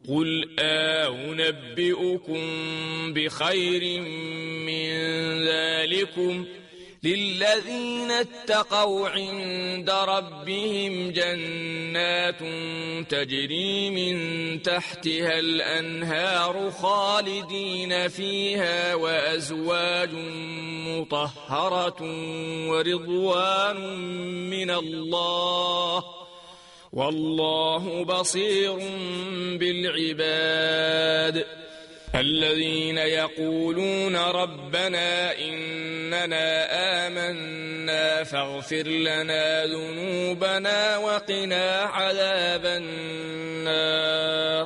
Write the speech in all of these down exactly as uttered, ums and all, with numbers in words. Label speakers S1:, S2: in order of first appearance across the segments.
S1: قل أنبئكم بخير من ذلكم للذين اتقوا عند ربهم جنات تجري من تحتها الأنهار خالدين فيها وأزواج مطهرة ورضوان من الله والله بصير بالعباد الذين يقولون ربنا إننا آمنا فاغفر لنا ذنوبنا وقنا عذاب النار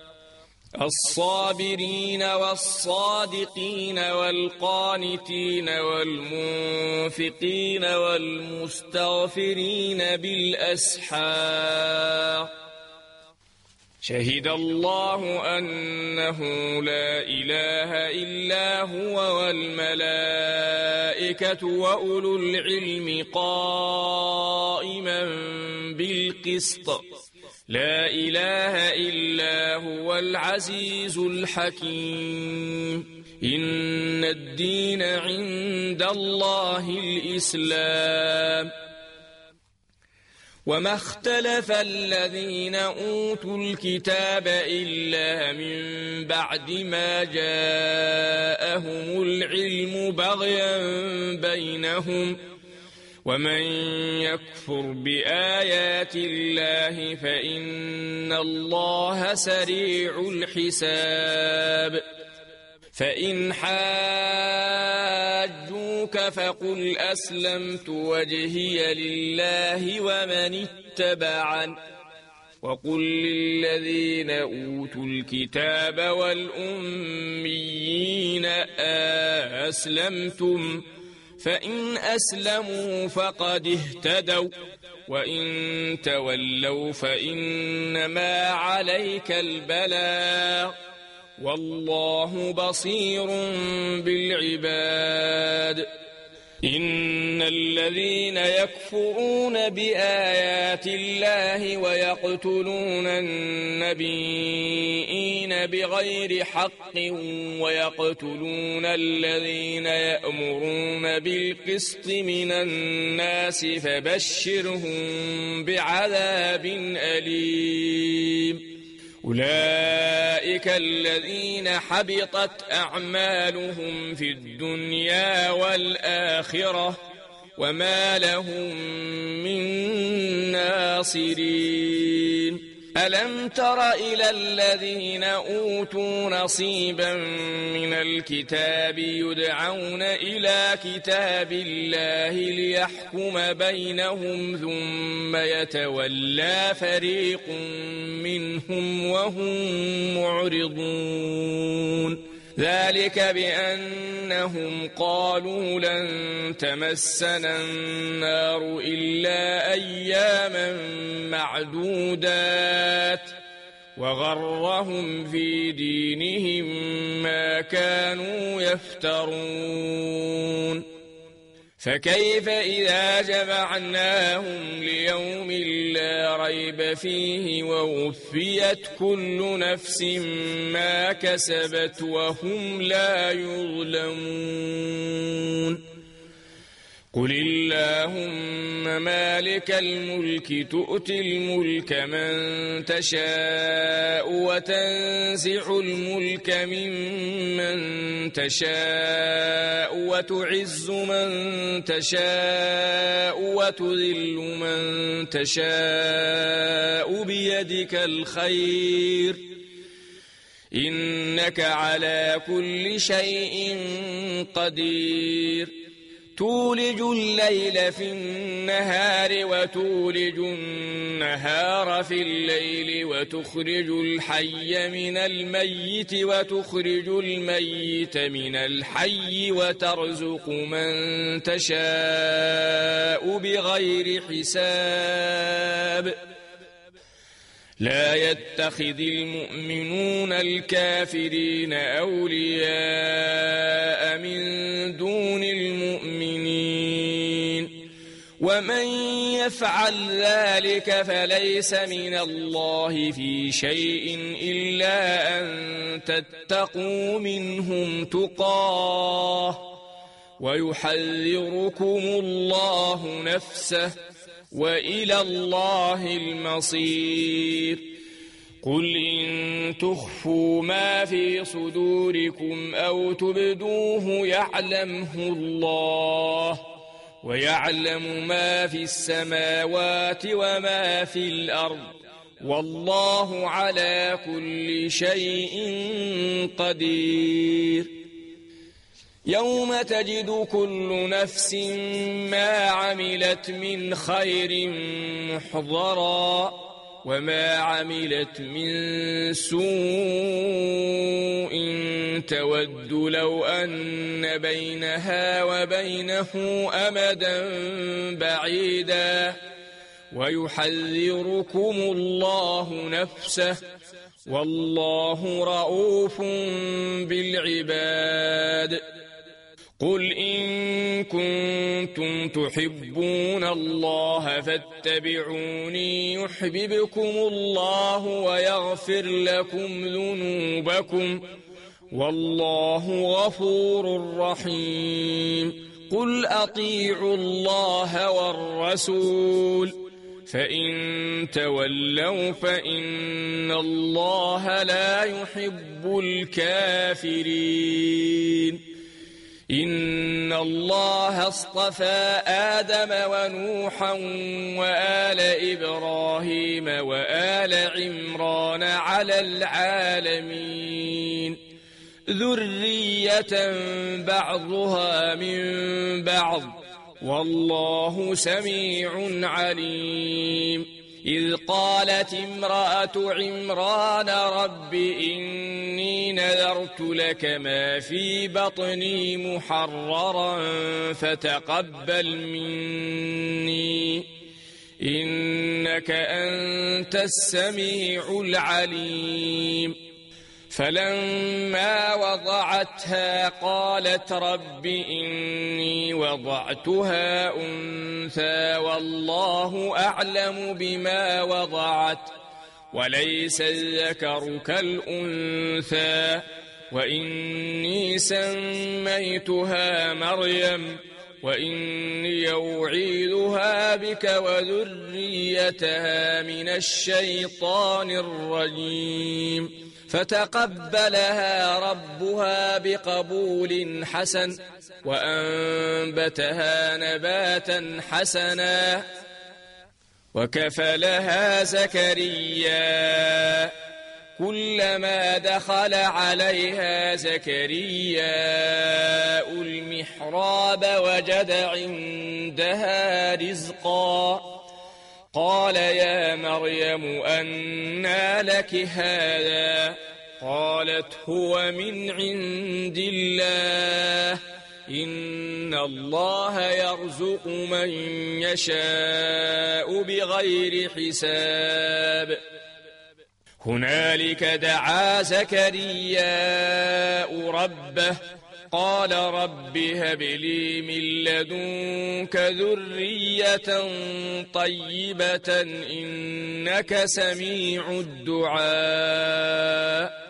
S1: الصابرين والصادقين والقانتين والمنفقين والمستغفرين بالأسحار شهد الله أنه لا إله إلا هو والملائكة وأولو العلم قائما بالقسط لا إله إلا هو العزيز الحكيم إن الدين عند الله الإسلام وما اختلف الذين أوتوا الكتاب إلا من بعد ما جاءهم العلم بغيا بينهم ومن يكفر بآيات الله فإن الله سريع الحساب فإن حاجوك فقل أسلمت وجهي لله ومن اتبعن وقل للذين أوتوا الكتاب والأميين أسلمتم فإن أسلموا فقد اهتدوا وإن تولوا فإنما عليك البلاغ والله بصير بالعباد إن الذين يكفرون بآيات الله ويقتلون النبيين بغير حق ويقتلون الذين يأمرون بالقسط من الناس فبشرهم بعذاب أليم أولئك الذين حبطت أعمالهم في الدنيا والآخرة وما لهم من ناصرين ألم تر إلى الذين أوتوا نصيبا من الكتاب يدعون إلى كتاب الله ليحكم بينهم ثم يتولى فريق منهم وهم معرضون ذلك بأنهم قالوا لن تمسنا النار إلا أياما معدودات وغرهم في دينهم ما كانوا يفترون فكيف إذا جمعناهم ليوم لا ريب فيه ووفيت كل نفس ما كسبت وهم لا يظلمون قل اللهم مالك الملك تؤتي الملك من تشاء وتنزع الملك ممن تشاء وتعز من تشاء وتذل من تشاء بيدك الخير إنك على كل شيء قدير تولج الليل في النهار وتولج النهار في الليل وتخرج الحي من الميت وتخرج الميت من الحي وترزق من تشاء بغير حساب لا يتخذ المؤمنون الكافرين أولياء من دون المؤمنين ومن يفعل ذلك فليس من الله في شيء إلا أن تتقوا منهم تقاه ويحذركم الله نفسه وإلى الله المصير. قل إن تخفوا ما في صدوركم أو تبدوه يعلمه الله ويعلم ما في السماوات وما في الأرض والله على كل شيء قدير. يوم تجد كل نفس ما عملت من خير محضرا وما عملت من سوء تود لو أن بينها وبينه أمدا بعيدا ويحذركم الله نفسه والله رؤوف بالعباد. قل إن كنتم تحبون الله فاتبعوني يحببكم الله ويغفر لكم ذنوبكم والله غفور رحيم. قل أطيعوا الله والرسول فإن تولوا فإن الله لا يحب الكافرين. إن الله اصطفى آدم ونوحا وآل إبراهيم وآل عمران على العالمين ذرية بعضها من بعض والله سميع عليم. إذ قالت امرأة عمران رب إني نذرت لك ما في بطني محررا فتقبل مني إنك أنت السميع العليم. فلما وضعتها قالت رب إني وضعتها أنثى والله أعلم بما وضعت وليس الذكر كالأنثى وإني سميتها مريم وإني أعيذها بك وذريتها من الشيطان الرجيم. فتقبلها ربها بقبول حسن وأنبتها نباتا حسنا وكفلها زكريا كلما دخل عليها زكريا المحراب وجد عندها رزقا قال يا مريم أنى لك هذا قالت هو من عند الله إن الله يرزق من يشاء بغير حساب. هنالك دعا زكريا ربه قال رب هب لي من لدنك ذرية طيبة إنك سميع الدعاء.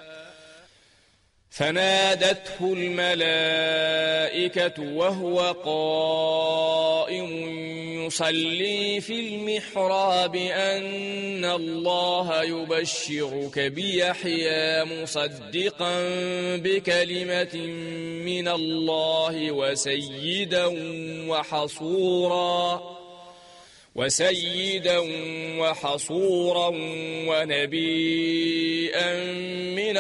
S1: فنادته الملائكة وهو قائم يصلي في المحراب أن الله يبشرك بيحيى مصدقا بكلمة من الله وسيدا وحصورا وسيدا وحصورا ونبيا من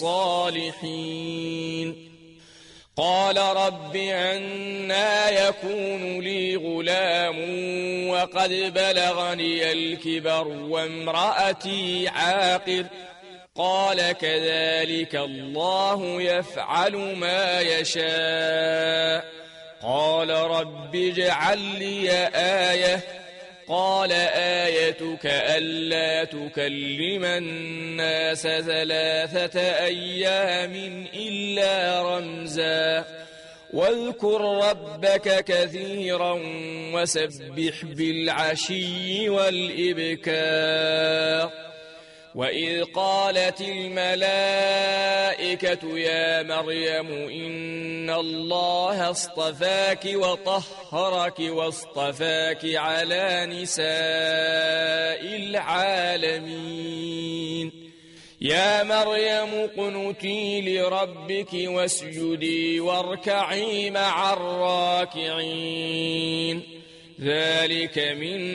S1: الصالحين. قال رب أنى يكون لي غلام وقد بلغني الكبر وامرأتي عاقر قال كذلك الله يفعل ما يشاء. قال رب اجعل لي آية قال آيتك ألا تكلم الناس ثلاثة أيام إلا رمزا واذكر ربك كثيرا وسبح بالعشي والإبكار. وإذ قالت الملائكة يا مريم إن الله اصطفاك وطهرك واصطفاك على نساء العالمين. يا مريم اقنتي لربك واسجدي واركعي مع الراكعين. ذلك من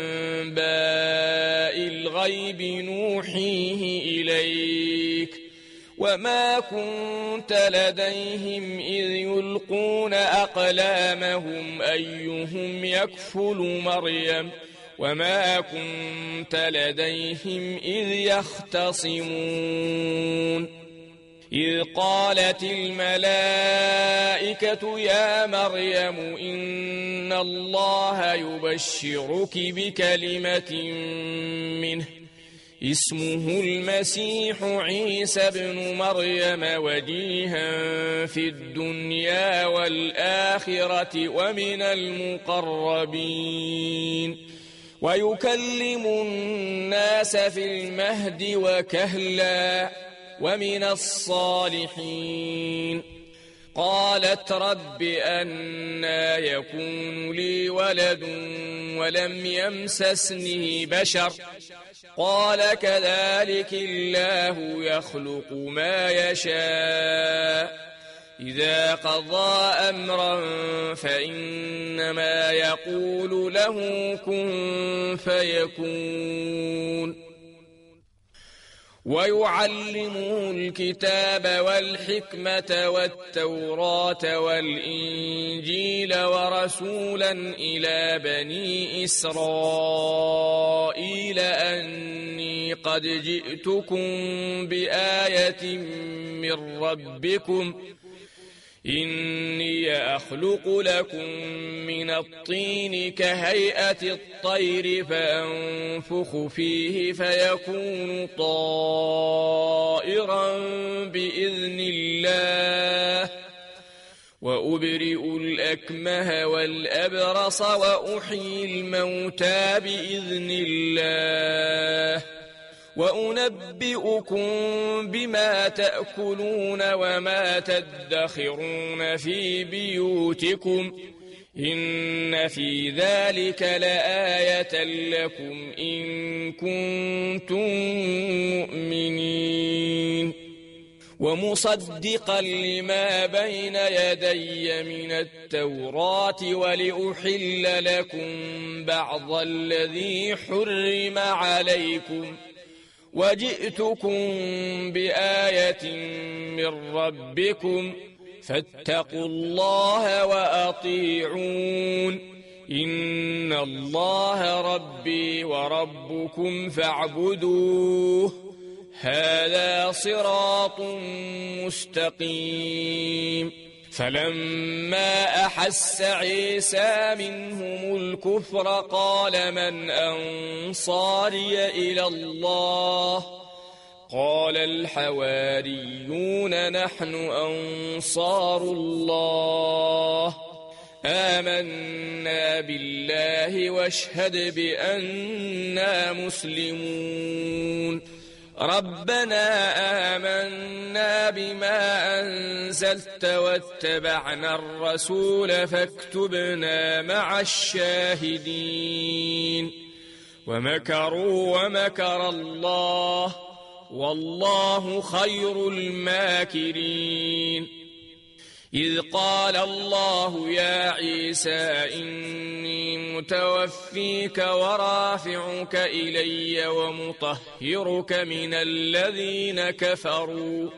S1: أنباء الغيب نوحيه إليك وما كنت لديهم إذ يلقون أقلامهم أيهم يكفل مريم وما كنت لديهم إذ يختصمون. إذ قالت الملائكة يا مريم إن الله يبشرك بكلمة منه اسمه المسيح عيسى ابن مريم وجيها في الدنيا والآخرة ومن المقربين ويكلم الناس في المهد وكهلا ومن الصالحين. قالت رب أنى يكون لي ولد ولم يمسسني بشر قال كذلك الله يخلق ما يشاء إذا قضى أمرا فإنما يقول له كن فيكون. ويعلمه الكتاب والحكمة والتوراة والإنجيل ورسولا إلى بني إسرائيل أني قد جئتكم بآية من ربكم إني أخلق لكم من الطين كهيئة الطير فأنفخ فيه فيكون طائرا بإذن الله وأبرئ الأكمه والأبرص وأحيي الموتى بإذن الله وأنبئكم بما تأكلون وما تدخرون في بيوتكم إن في ذلك لآية لكم إن كنتم مؤمنين. ومصدقا لما بين يدي من التوراة ولأحل لكم بعض الذي حرم عليكم وجئتكم بآية من ربكم فاتقوا الله وأطيعون إن الله ربي وربكم فاعبدوه هذا صراط مستقيم. فلما أحس عيسى منهم الكفر قال من أنصاري إلى الله قال الحواريون نحن أنصار الله آمنا بالله واشهد بأننا مسلمون. ربنا آمنا بما أنزلت واتبعنا الرسول فاكتبنا مع الشاهدين. ومكروا ومكر الله والله خير الماكرين. إذ قال الله يا عيسى إني متوفيك ورافعك إلي ومطهرك من الذين كفروا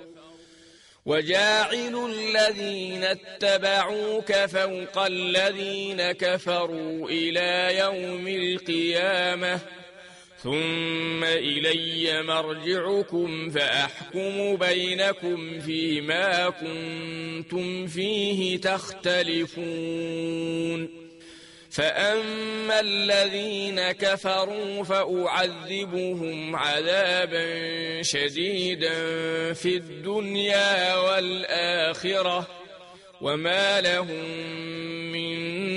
S1: وجاعل الذين اتبعوك فوق الذين كفروا إلى يوم القيامة ثم إلي مرجعكم فأحكم بينكم فيما كنتم فيه تختلفون. فأما الذين كفروا فأعذبهم عذابا شديدا في الدنيا والآخرة وما لهم من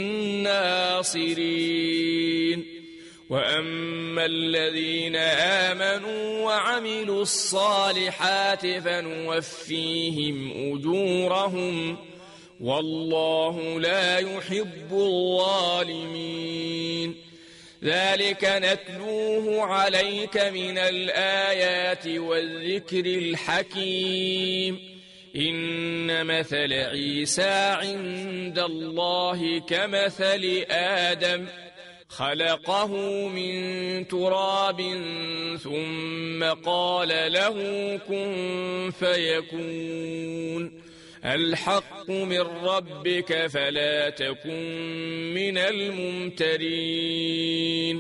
S1: ناصرين. وأما الذين آمنوا وعملوا الصالحات فنوفيهم أجورهم والله لا يحب الظالمين. ذلك نتلوه عليك من الآيات والذكر الحكيم. إن مثل عيسى عند الله كمثل آدم خلقه من تراب ثم قال له كن فيكون. الحق من ربك فلا تكن من الممترين.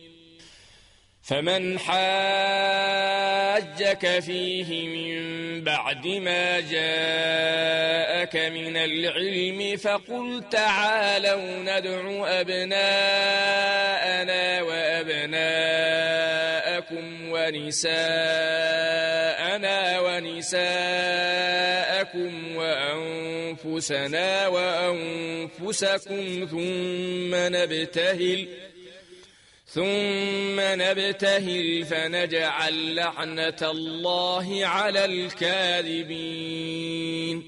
S1: فمن حاجك فيه من بعد ما جاءك من العلم فقل تعالوا ندع أبناءنا وأبناءكم ونساءنا ونساءكم وأنفسنا وأنفسكم ثم نبتهل ثم نبتهل فنجعل لعنة الله على الكاذبين.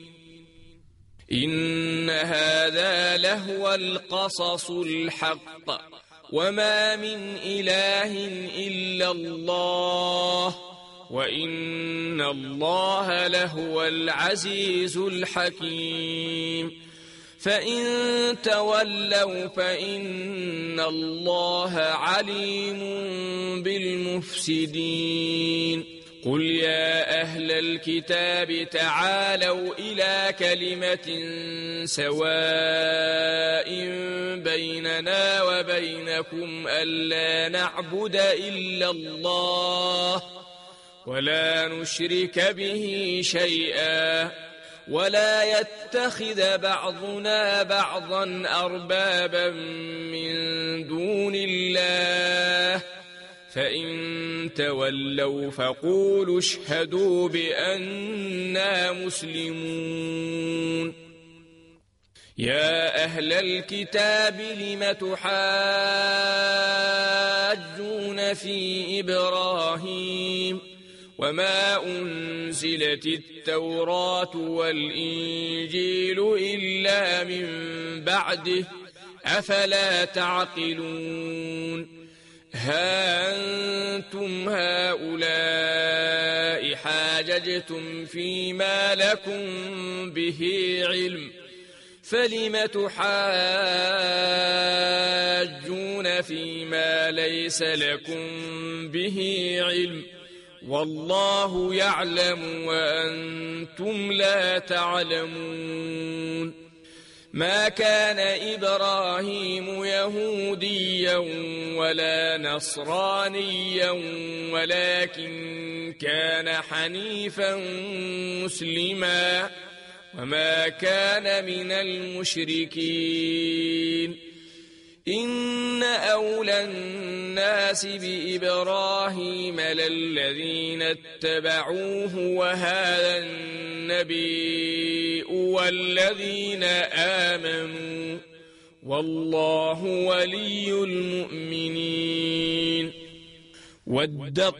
S1: إن هذا لهو القصص الحق وما من إله إلا الله وإن الله لهو العزيز الحكيم. فإن تولوا فإن الله عليم بالمفسدين. قل يا أهل الكتاب تعالوا إلى كلمة سواء بيننا وبينكم ألا نعبد إلا الله ولا نشرك به شيئا ولا يتخذ بعضنا بعضا أربابا من دون الله فإن تولوا فقولوا اشهدوا بأننا مسلمون. يا أهل الكتاب لم تحاجون في إبراهيم وما أنزلت التوراة والإنجيل إلا من بعده أفلا تعقلون. ها أنتم هؤلاء حاججتم فيما لكم به علم فلم تحاجون فيما ليس لكم به علم والله يعلم وأنتم لا تعلمون. ما كان إبراهيم يهوديا ولا نصرانيا ولكن كان حنيفا مسلما وما كان من المشركين. إن أولى الناس بإبراهيم للذين اتبعوه وهذا النبي والذين آمنوا والله ولي المؤمنين. ودت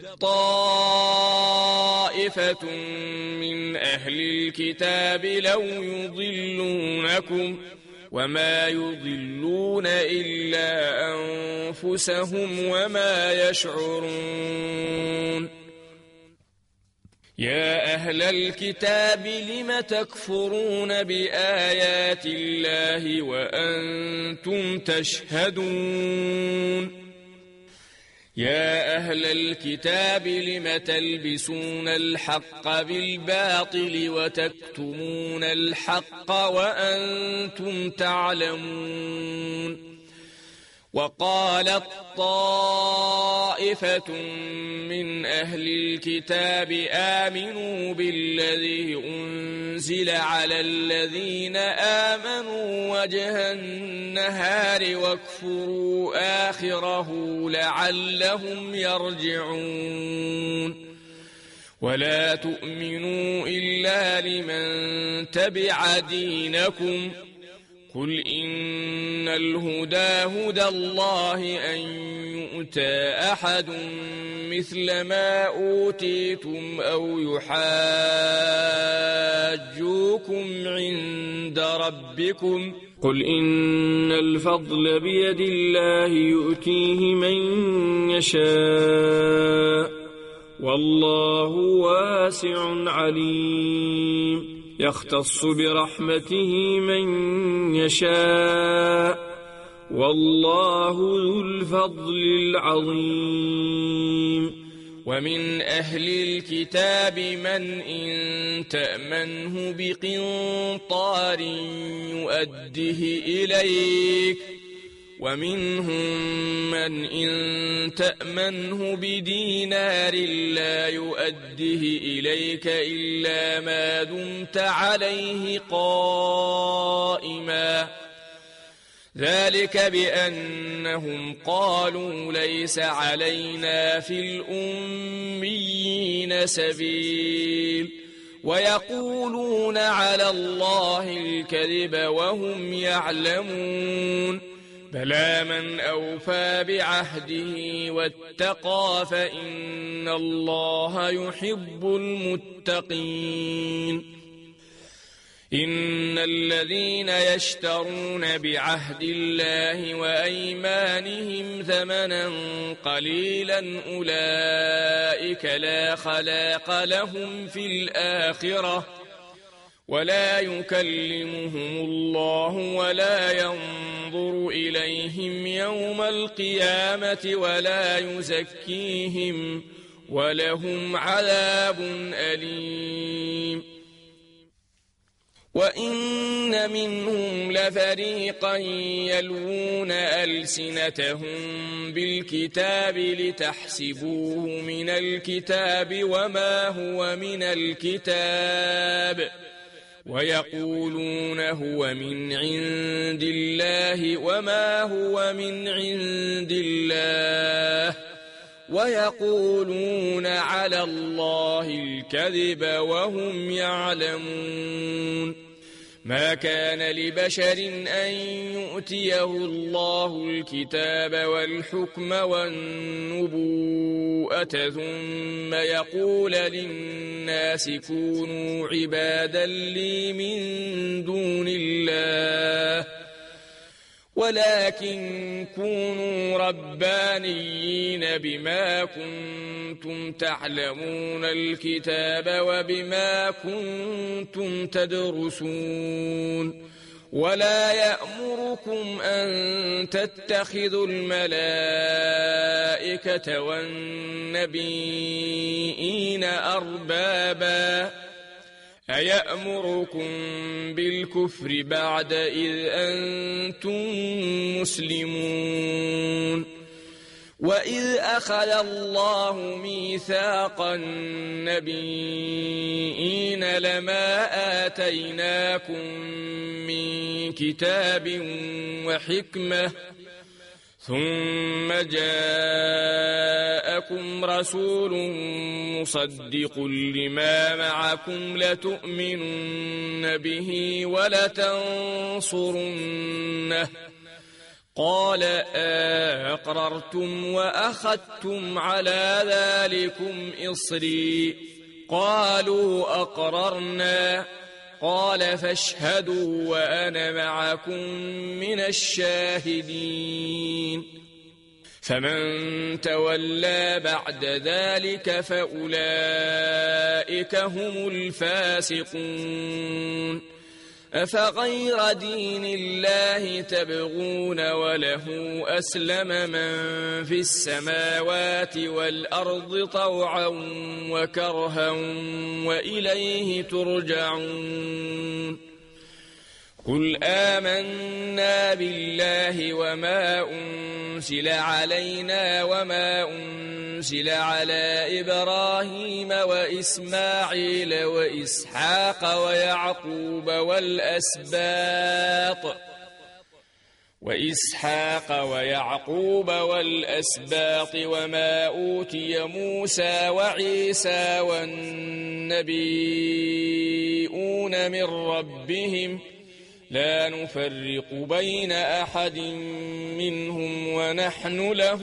S1: طائفة من أهل الكتاب لو يضلونكم وما يضلون إلا أنفسهم وما يشعرون. يا أهل الكتاب لم تكفرون بآيات الله وأنتم تشهدون. يا أهل الكتاب لم تلبسون الحق بالباطل وتكتمون الحق وأنتم تعلمون. وقالت طائفة من أهل الكتاب آمنوا بالذي أنزل على الذين آمنوا وجه النهار واكفروا آخره لعلهم يرجعون. ولا تؤمنوا إلا لمن تبع دينكم قل إن الهدى هدى الله أن يؤتى أحد مثل ما أوتيتم أو يحاجوكم عند ربكم قل إن الفضل بيد الله يؤتيه من يشاء والله واسع عليم يختص برحمته من يشاء والله ذو الفضل العظيم ومن أهل الكتاب من إن تأمنه بقنطار يؤده إليك ومنهم من إن تأمنه بدينار لا يؤده إليك إلا ما دمت عليه قائما ذلك بأنهم قالوا ليس علينا في الأميين سبيل ويقولون على الله الكذب وهم يعلمون بلى من أوفى بعهده واتقى فإن الله يحب المتقين إن الذين يشترون بعهد الله وأيمانهم ثمنا قليلا أولئك لا خلاق لهم في الآخرة ولا يكلمهم الله ولا ينظر إليهم يوم القيامة ولا يزكيهم ولهم عذاب أليم وإن منهم لفريقا يلوون ألسنتهم بالكتاب لتحسبوه من الكتاب وما هو من الكتاب ويقولون هو من عند الله وما هو من عند الله ويقولون على الله الكذب وهم يعلمون ما كان لبشر أن يؤتيه الله الكتاب والحكم والنبوءة ثم يقول للناس كونوا عبادا لي من دون الله ولكن كونوا ربانيين بما كنتم تعلمون الكتاب وبما كنتم تدرسون ولا يأمركم أن تتخذوا الملائكة والنبيين أربابا أيأمركم بالكفر بعد إذ أنتم مسلمون وإذ أخذ الله ميثاق النبيين لما آتيناكم من كتاب وحكمة ثم جاءكم رسول مصدق لما معكم لتؤمنن به ولتنصرنه قال أقررتم وأخذتم على ذلكم إصري قالوا أقررنا قال فاشهدوا وأنا معكم من الشاهدين فمن تولى بعد ذلك فأولئك هم الفاسقون أفغير دين الله تبغون وله أسلم من في السماوات والأرض طوعا وكرها وإليه ترجعون قل آمنا بالله وما أنزل علينا وما أنزل على إبراهيم وإسماعيل وإسحاق ويعقوب والأسباط وإسحاق ويعقوب والأسباط وما أوتي موسى وعيسى والنبيون من ربهم لا نفرق بين أحد منهم ونحن له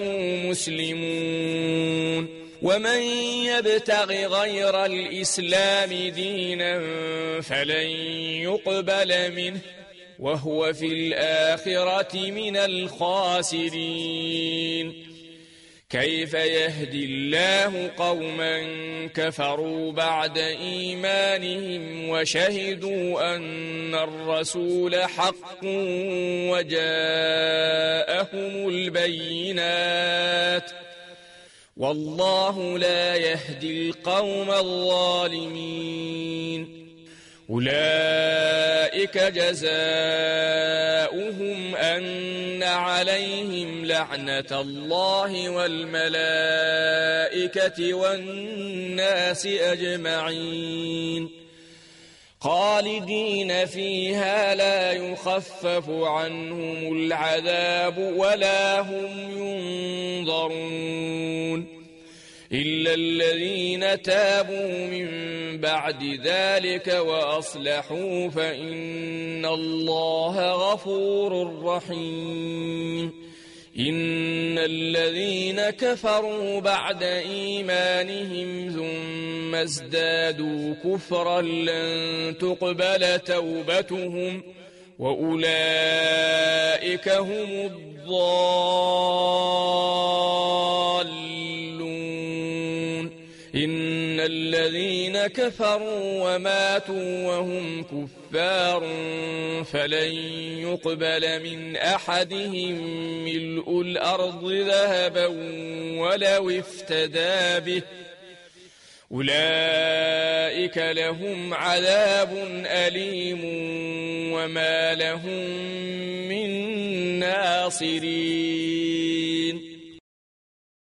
S1: مسلمون ومن يبتغ غير الإسلام دينا فلن يقبل منه وهو في الآخرة من الخاسرين كيف يهدي الله قوما كفروا بعد إيمانهم وشهدوا أن الرسول حق وجاءهم البينات والله لا يهدي القوم الظالمين أولئك جزاؤهم أن عليهم لعنة الله والملائكة والناس أجمعين خالدين فيها لا يخفف عنهم العذاب ولا هم ينظرون إلا الذين تابوا من بعد ذلك وأصلحوا فإن الله غفور رحيم إن الذين كفروا بعد إيمانهم ثم ازدادوا كفرا لن تقبل توبتهم وأولئك هم الضالون إن الذين كفروا وماتوا وهم كفار فلن يقبل من أحدهم ملء الأرض ذهبا ولو افتدى به أولئك لهم عذاب أليم وما لهم من ناصرين